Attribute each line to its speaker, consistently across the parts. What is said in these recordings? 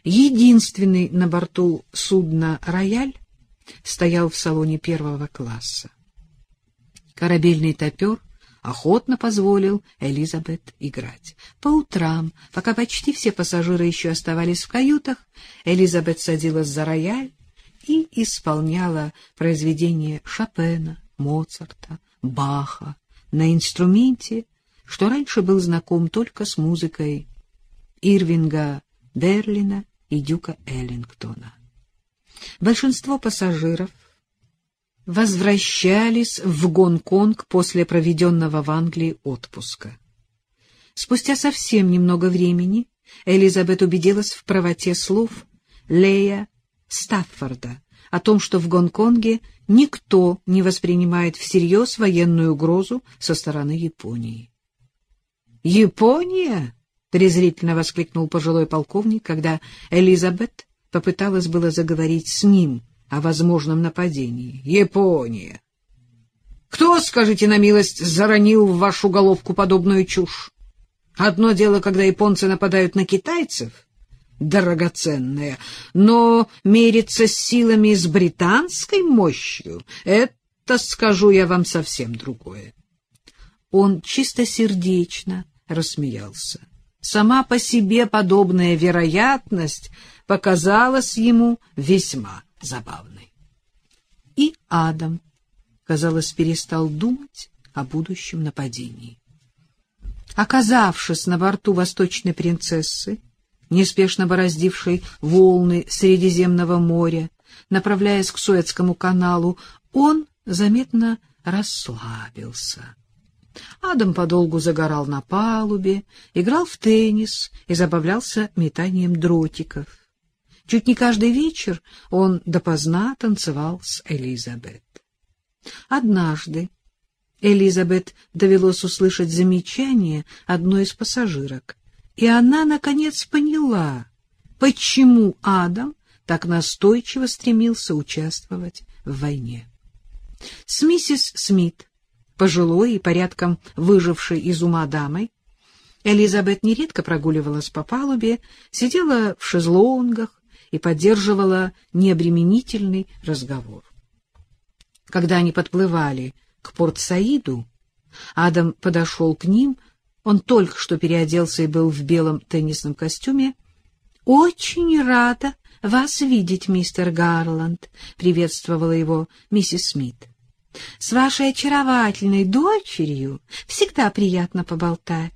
Speaker 1: Единственный на борту судна «Рояль» стоял в салоне первого класса. Корабельный топер охотно позволил Элизабет играть. По утрам, пока почти все пассажиры еще оставались в каютах, Элизабет садилась за рояль и исполняла произведения Шопена, Моцарта, Баха на инструменте, что раньше был знаком только с музыкой Ирвинга Берлина и Дюка Эллингтона. Большинство пассажиров возвращались в Гонконг после проведенного в Англии отпуска. Спустя совсем немного времени Элизабет убедилась в правоте слов Лея Стаффорда о том, что в Гонконге никто не воспринимает всерьез военную угрозу со стороны Японии. «Япония!» — презрительно воскликнул пожилой полковник, когда Элизабет попыталась было заговорить с ним о возможном нападении. «Япония! Кто, скажите на милость, заронил в вашу головку подобную чушь? Одно дело, когда японцы нападают на китайцев, драгоценное, но мериться силами с британской мощью — это, скажу я вам, совсем другое». Он чистосердечно рассмеялся. Сама по себе подобная вероятность показалась ему весьма забавной. И Адам, казалось, перестал думать о будущем нападении. Оказавшись на борту «Восточной принцессы», неспешно бороздившей волны Средиземного моря, направляясь к Суэцкому каналу, он заметно расслабился. Адам подолгу загорал на палубе, играл в теннис и забавлялся метанием дротиков. Чуть не каждый вечер он допоздна танцевал с Элизабет. Однажды Элизабет довелось услышать замечание одной из пассажирок, и она, наконец, поняла, почему Адам так настойчиво стремился участвовать в войне. С миссис Смит, пожилой и порядком выжившей из ума дамой, Элизабет нередко прогуливалась по палубе, сидела в шезлонгах и поддерживала необременительный разговор. Когда они подплывали к Порт-Саиду, Адам подошел к ним, он только что переоделся и был в белом теннисном костюме. — Очень рада вас видеть, мистер Гарланд, — приветствовала его миссис Смит. — С вашей очаровательной дочерью всегда приятно поболтать.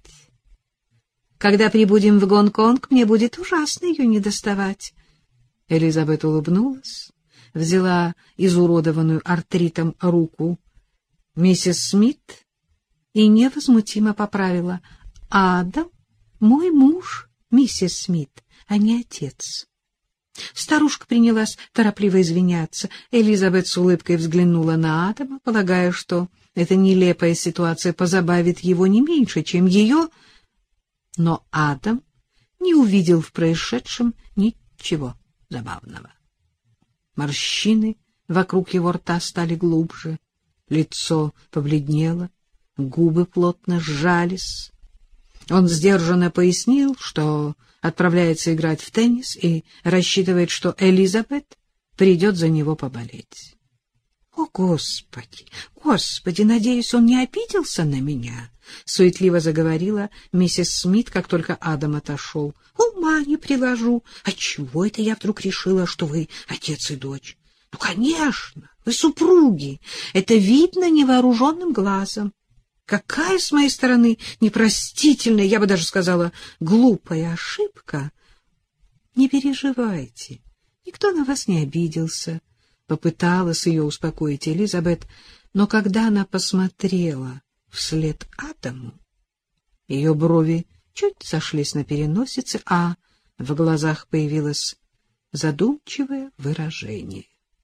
Speaker 1: Когда прибудем в Гонконг, мне будет ужасно ее недоставать. Элизабет улыбнулась, взяла изуродованную артритом руку миссис Смит и невозмутимо поправила: «Адам — мой муж, миссис Смит, а не отец». Старушка принялась торопливо извиняться. Элизабет с улыбкой взглянула на Адама, полагая, что эта нелепая ситуация позабавит его не меньше, чем ее, но Адам не увидел в происшедшем ничего забавного. Морщины вокруг его рта стали глубже, лицо побледнело, губы плотно сжались. Он сдержанно пояснил, что отправляется играть в теннис и рассчитывает, что Элизабет придет за него поболеть. — О, Господи, Господи, надеюсь, он не обиделся на меня? — суетливо заговорила миссис Смит, как только Адам отошел. — Ума не приложу. Отчего это я вдруг решила, что вы отец и дочь? Ну, конечно, вы супруги. Это видно невооруженным глазом. Какая с моей стороны непростительная, я бы даже сказала, глупая ошибка. Не переживайте, никто на вас не обиделся. Попыталась ее успокоить Элизабет, но когда она посмотрела вслед Адаму, ее брови чуть сошлись на переносице, а в глазах появилось задумчивое выражение.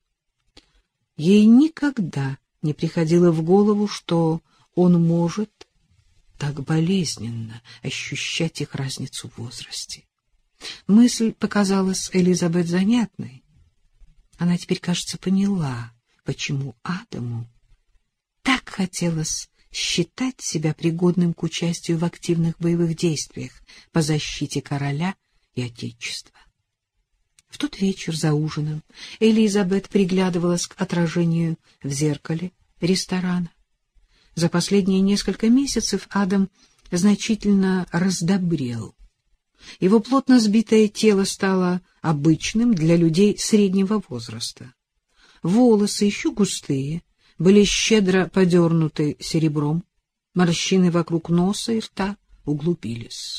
Speaker 1: Ей никогда не приходило в голову, что он может так болезненно ощущать их разницу в возрасте. Мысль показалась Элизабет занятной. Она теперь, кажется, поняла, почему Адаму так хотелось считать себя пригодным к участию в активных боевых действиях по защите короля и отечества. В тот вечер за ужином Элизабет приглядывалась к отражению в зеркале ресторана. За последние несколько месяцев Адам значительно раздобрел. Его плотно сбитое тело стало обычным для людей среднего возраста. Волосы, еще густые, были щедро подернуты серебром, морщины вокруг носа и рта углубились.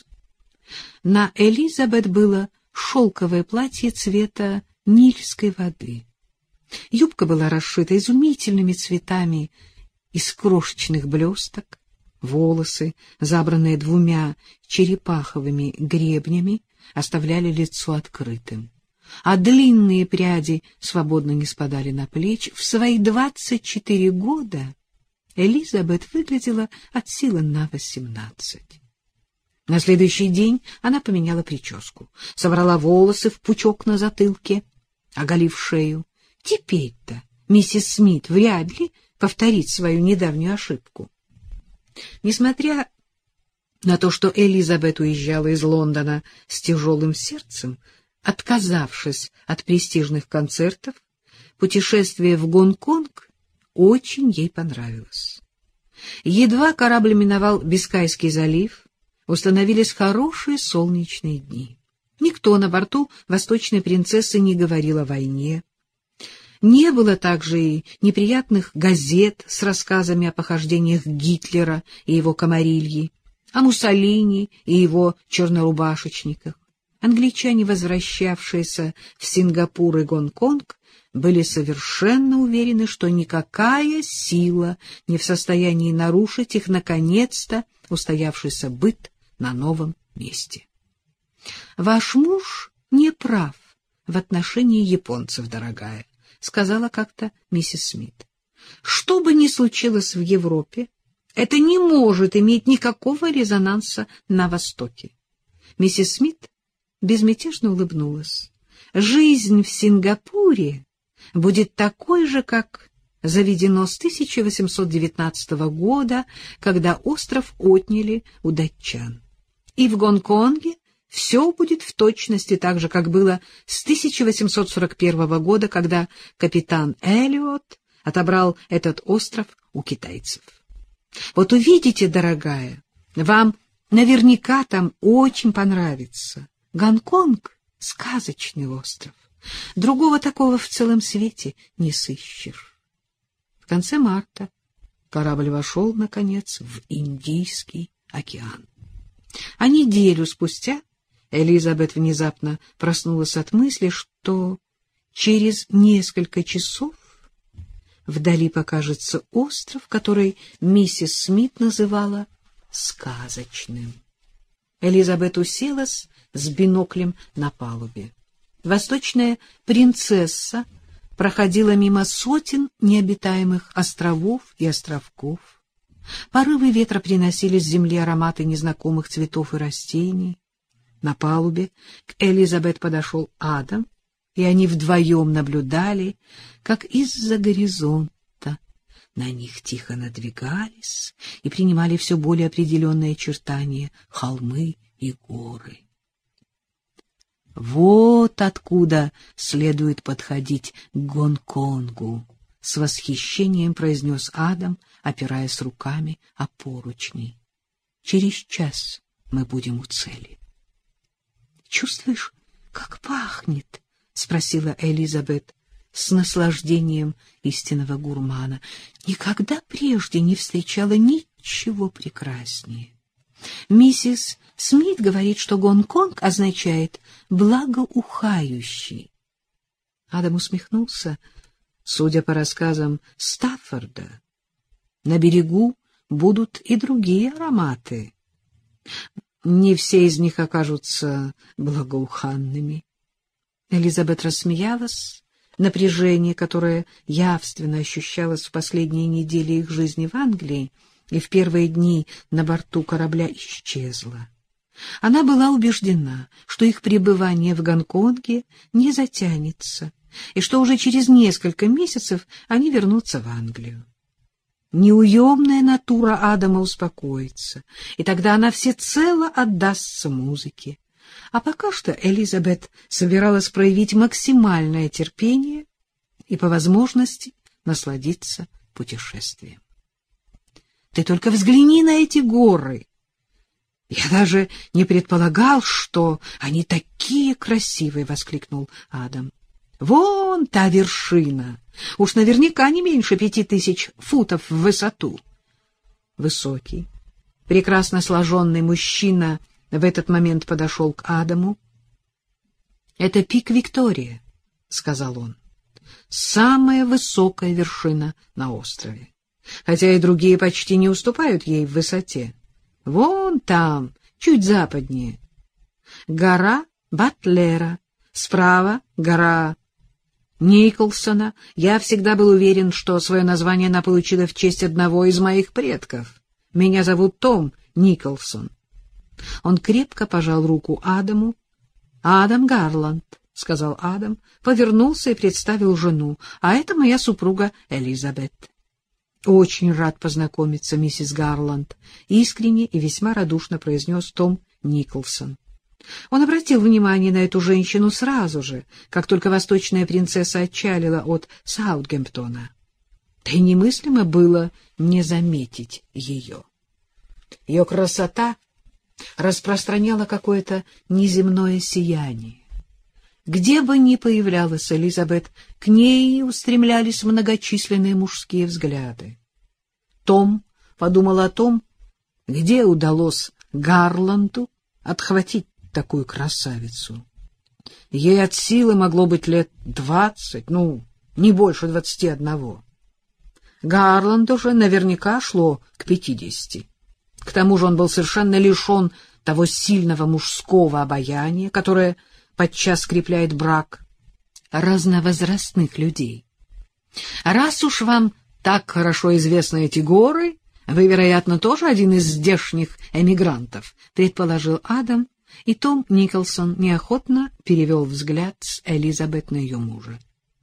Speaker 1: На Элизабет было шелковое платье цвета нильской воды. Юбка была расшита изумительными цветами из крошечных блесток, волосы, забранные двумя черепаховыми гребнями, оставляли лицо открытым, а длинные пряди свободно не спадали на плечи. В свои 24 года Элизабет выглядела от силы на 18. На следующий день она поменяла прическу, собрала волосы в пучок на затылке, оголив шею. Теперь-то миссис Смит вряд ли повторит свою недавнюю ошибку. Несмотря на то, что Элизабет уезжала из Лондона с тяжелым сердцем, отказавшись от престижных концертов, путешествие в Гонконг очень ей понравилось. Едва корабль миновал Бискайский залив, установились хорошие солнечные дни. Никто на борту «Восточной принцессы» не говорил о войне. Не было также и неприятных газет с рассказами о похождениях Гитлера и его комарильи, о Муссолини и его чернорубашечниках. Англичане, возвращавшиеся в Сингапур и Гонконг, были совершенно уверены, что никакая сила не в состоянии нарушить их, наконец-то, устоявшийся быт на новом месте. — Ваш муж не прав в отношении японцев, дорогая, — сказала как-то миссис Смит. — Что бы ни случилось в Европе, это не может иметь никакого резонанса на Востоке. Миссис Смит безмятежно улыбнулась. Жизнь в Сингапуре будет такой же, как заведено с 1819 года, когда остров отняли у датчан. И в Гонконге все будет в точности так же, как было с 1841 года, когда капитан Эллиот отобрал этот остров у китайцев. Вот увидите, дорогая, вам наверняка там очень понравится. Гонконг — сказочный остров. Другого такого в целом свете не сыщешь. В конце марта корабль вошел, наконец, в Индийский океан. А неделю спустя Элизабет внезапно проснулась от мысли, что через несколько часов вдали покажется остров, который миссис Смит называла сказочным. Элизабет уселась с биноклем на палубе. Восточная принцесса проходила мимо сотен необитаемых островов и островков. Порывы ветра приносили с земли ароматы незнакомых цветов и растений. На палубе к Элизабет подошел Адам, и они вдвоем наблюдали, как из-за горизонта на них тихо надвигались и принимали все более определенные очертания холмы и горы. Вот откуда следует подходить к Гонконгу, — с восхищением произнес Адам, опираясь руками о поручни. Через час мы будем у цели. — Чувствуешь, как пахнет? — спросила Элизабет с наслаждением истинного гурмана. Никогда прежде не встречала ничего прекраснее. Миссис Смит говорит, что Гонконг означает «благоухающий». Адам усмехнулся. Судя по рассказам Стаффорда, на берегу будут и другие ароматы. Не все из них окажутся благоуханными. Элизабет рассмеялась. Напряжение, которое явственно ощущалось в последние недели их жизни в Англии и в первые дни на борту корабля, исчезло. Она была убеждена, что их пребывание в Гонконге не затянется, и что уже через несколько месяцев они вернутся в Англию. Неуемная натура Адама успокоится, и тогда она всецело отдастся музыке. А пока что Элизабет собиралась проявить максимальное терпение и, по возможности, насладиться путешествием. Ты только взгляни на эти горы! Я даже не предполагал, что они такие красивые, — воскликнул Адам. Вон та вершина! Уж наверняка не меньше 5000 футов в высоту. Высокий, прекрасно сложенный мужчина в этот момент подошел к Адаму. — Это пик Виктория, — сказал он. — Самая высокая вершина на острове, хотя и другие почти не уступают ей в высоте. Вон там, чуть западнее, гора Батлера, справа гора Николсона. Я всегда был уверен, что свое название она получила в честь одного из моих предков. Меня зовут Том Николсон. Он крепко пожал руку Адаму. — Адам Гарланд, — сказал Адам, повернулся и представил жену. — А это моя супруга Элизабет. — Очень рад познакомиться, миссис Гарланд, — искренне и весьма радушно произнес Том Николсон. Он обратил внимание на эту женщину сразу же, как только восточная принцесса отчалила от Саутгемптона. Да и немыслимо было не заметить ее. Ее красота распространяла какое-то неземное сияние. Где бы ни появлялась Элизабет, к ней устремлялись многочисленные мужские взгляды. Том подумал о том, где удалось Гарланду отхватить такую красавицу. Ей от силы могло быть лет 20, не больше 21. Гарланду же наверняка шло к 50. К тому же он был совершенно лишен того сильного мужского обаяния, которое подчас скрепляет брак разновозрастных людей. Раз уж вам так хорошо известны эти горы, вы, вероятно, тоже один из здешних эмигрантов, предположил Адам, и Том Николсон неохотно перевел взгляд с Элизабет на ее мужа.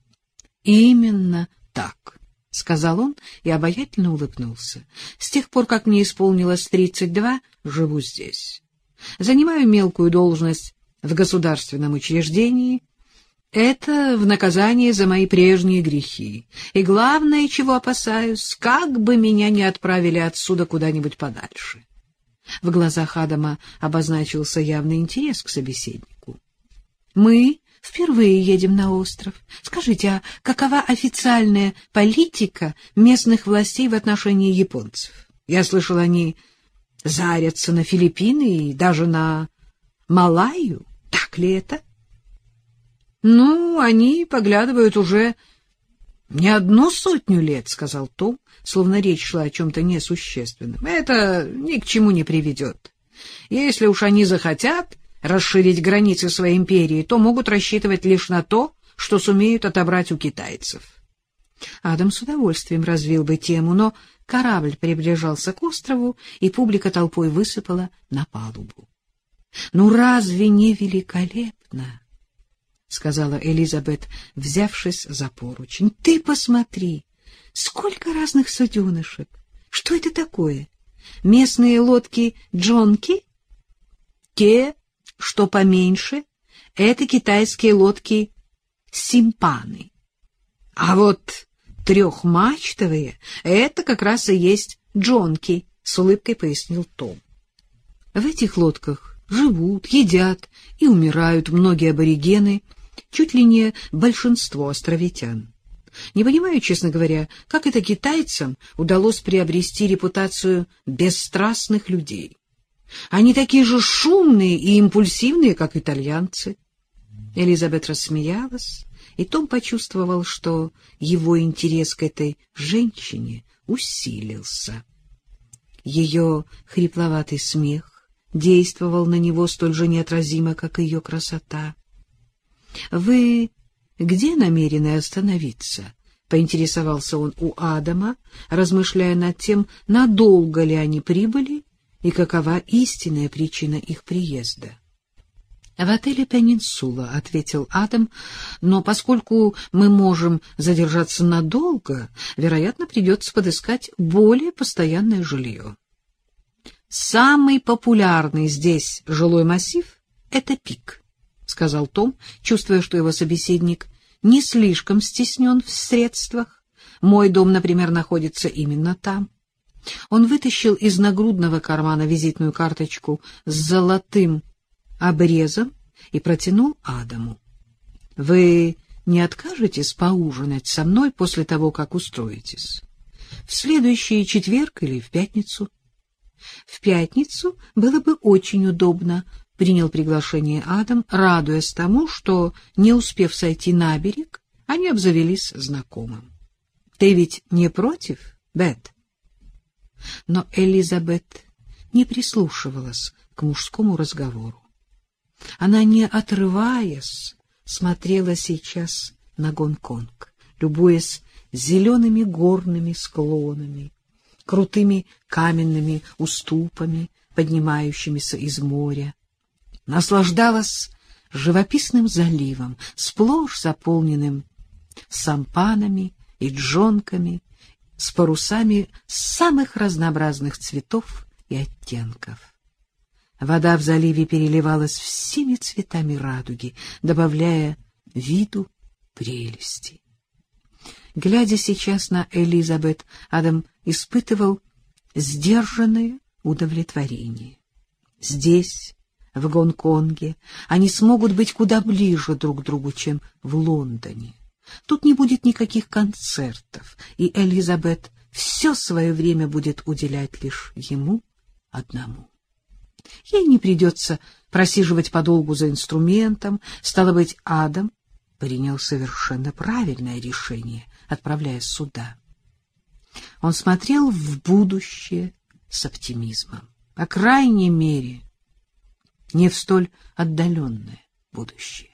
Speaker 1: Именно так, — сказал он и обаятельно улыбнулся. — С тех пор, как мне исполнилось 32, живу здесь. Занимаю мелкую должность в государственном учреждении. Это в наказание за мои прежние грехи. И главное, чего опасаюсь, как бы меня не отправили отсюда куда-нибудь подальше. В глазах Адама обозначился явный интерес к собеседнику. — Мы впервые едем на остров. Скажите, а какова официальная политика местных властей в отношении японцев? Я слышал, они зарятся на Филиппины и даже на Малайю. Так ли это? — Они поглядывают уже не 100 лет, — сказал Том, словно речь шла о чем-то несущественном. Это ни к чему не приведет. Если уж они захотят расширить границы своей империи, то могут рассчитывать лишь на то, что сумеют отобрать у китайцев. Адам с удовольствием развил бы тему, но корабль приближался к острову, и публика толпой высыпала на палубу. — Разве не великолепно? — сказала Элизабет, взявшись за поручень. — Ты посмотри, сколько разных суденышек! Что это такое? Местные лодки джонки? Те, что поменьше, это китайские лодки симпаны. А вот трехмачтовые — это как раз и есть джонки, — с улыбкой пояснил Том. В этих лодках живут, едят и умирают многие аборигены, чуть ли не большинство островитян. Не понимаю, честно говоря, как это китайцам удалось приобрести репутацию бесстрастных людей. Они такие же шумные и импульсивные, как итальянцы. Элизабет рассмеялась, и Том почувствовал, что его интерес к этой женщине усилился. Ее хрипловатый смех действовал на него столь же неотразимо, как и ее красота. — Вы где намерены остановиться? — поинтересовался он у Адама, размышляя над тем, надолго ли они прибыли и какова истинная причина их приезда. — В отеле «Пенинсула», — ответил Адам, — но поскольку мы можем задержаться надолго, вероятно, придется подыскать более постоянное жилье. Самый популярный здесь жилой массив — это пик, — сказал Том, чувствуя, что его собеседник не слишком стеснен в средствах. Мой дом, например, находится именно там. Он вытащил из нагрудного кармана визитную карточку с золотым обрезом и протянул Адаму. — Вы не откажетесь поужинать со мной после того, как устроитесь? В следующий четверг или в пятницу? — В пятницу было бы очень удобно, — принял приглашение Адам, радуясь тому, что, не успев сойти на берег, они обзавелись знакомым. — Ты ведь не против, Бет? Но Элизабет не прислушивалась к мужскому разговору. Она, не отрываясь, смотрела сейчас на Гонконг, любуясь зелеными горными склонами, крутыми каменными уступами, поднимающимися из моря, наслаждалась живописным заливом, сплошь заполненным сампанами и джонками, с парусами самых разнообразных цветов и оттенков. Вода в заливе переливалась всеми цветами радуги, добавляя виду прелести. Глядя сейчас на Элизабет, Адам испытывал сдержанное удовлетворение. Здесь, в Гонконге, они смогут быть куда ближе друг к другу, чем в Лондоне. Тут не будет никаких концертов, и Элизабет все свое время будет уделять лишь ему одному. Ей не придется просиживать подолгу за инструментом. Стало быть, Адам принял совершенно правильное решение, отправляясь сюда. Он смотрел в будущее с оптимизмом, по крайней мере, не в столь отдаленное будущее.